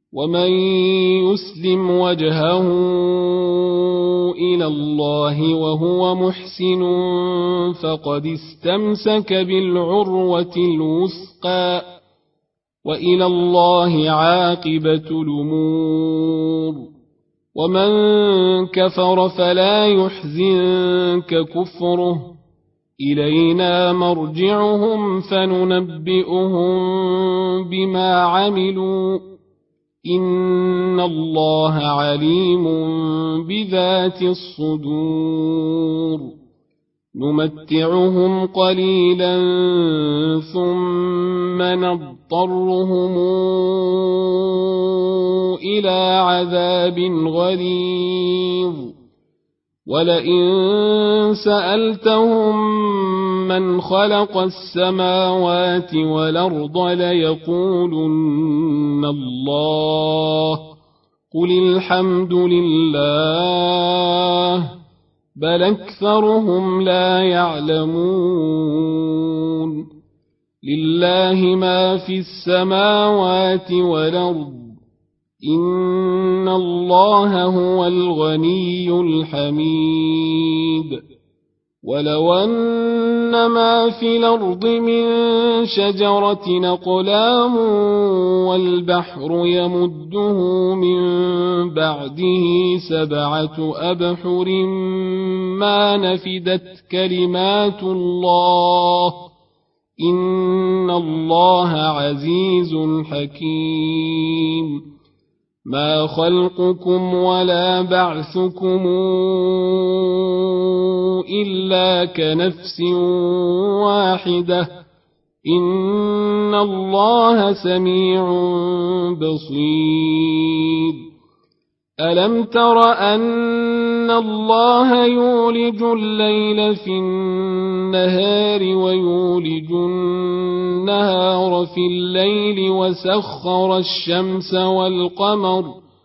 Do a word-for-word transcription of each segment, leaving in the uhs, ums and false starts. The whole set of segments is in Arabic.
ومن يسلم وجهه إلى الله وهو محسن فقد استمسك بالعروة الوثقى وإلى الله عاقبة الأمور. ومن كفر فلا يحزنك كفره إلينا مرجعهم فننبئهم بما عملوا إن الله عليم بذات الصدور. نمتعهم قليلا ثم نضطرهم إلى عذاب غليظ ولئن سألتهم من خلق السماوات والأرض ليقولن الله قل الحمد لله بل أكثرهم لا يعلمون. لله ما في السماوات والأرض إن الله هو الغني الحميد. ولو أن ما في الأرض من شجرة أقلام والبحر يمده من بعده سبعة أبحر ما نفدت كلمات الله إن الله عزيز حكيم. ما خلقكم ولا بعثكم إلا كنفس واحدة إن الله سميع بصير. ألم تر أن الله يولج الليل في النهار ويولج النهار في الليل وسخر الشمس والقمر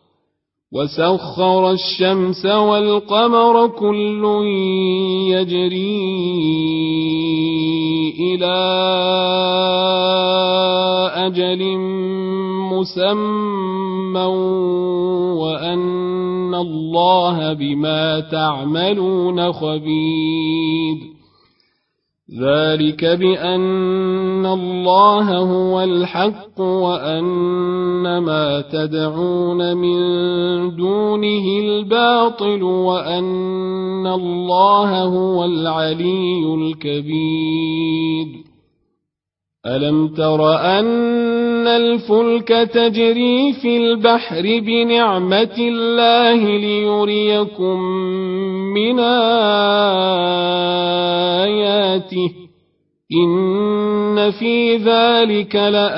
وسخر الشمس والقمر كل يجري إلى أجل مسمى وأن الله بما تعملون خبير. ذلك بأن الله هو الحق وأن ما تدعون من دونه الباطل وأن الله هو العلي الكبير. ألم تر أن الفلك تجري في البحر بنعمة الله ليريكم من آياته إن في ذلك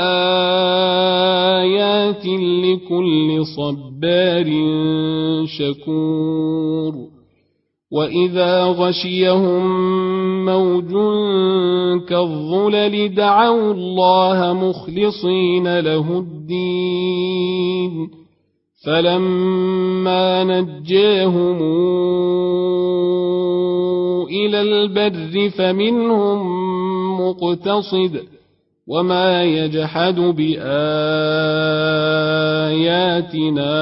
لآيات لكل صبار شكور. وإذا غشيهم موج كالظلل دعوا الله مخلصين له الدين فلما نجاهم إلى البر فمنهم مقتصد وما يجحد بآياتنا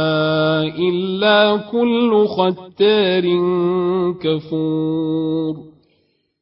إلا كل ختار كفور.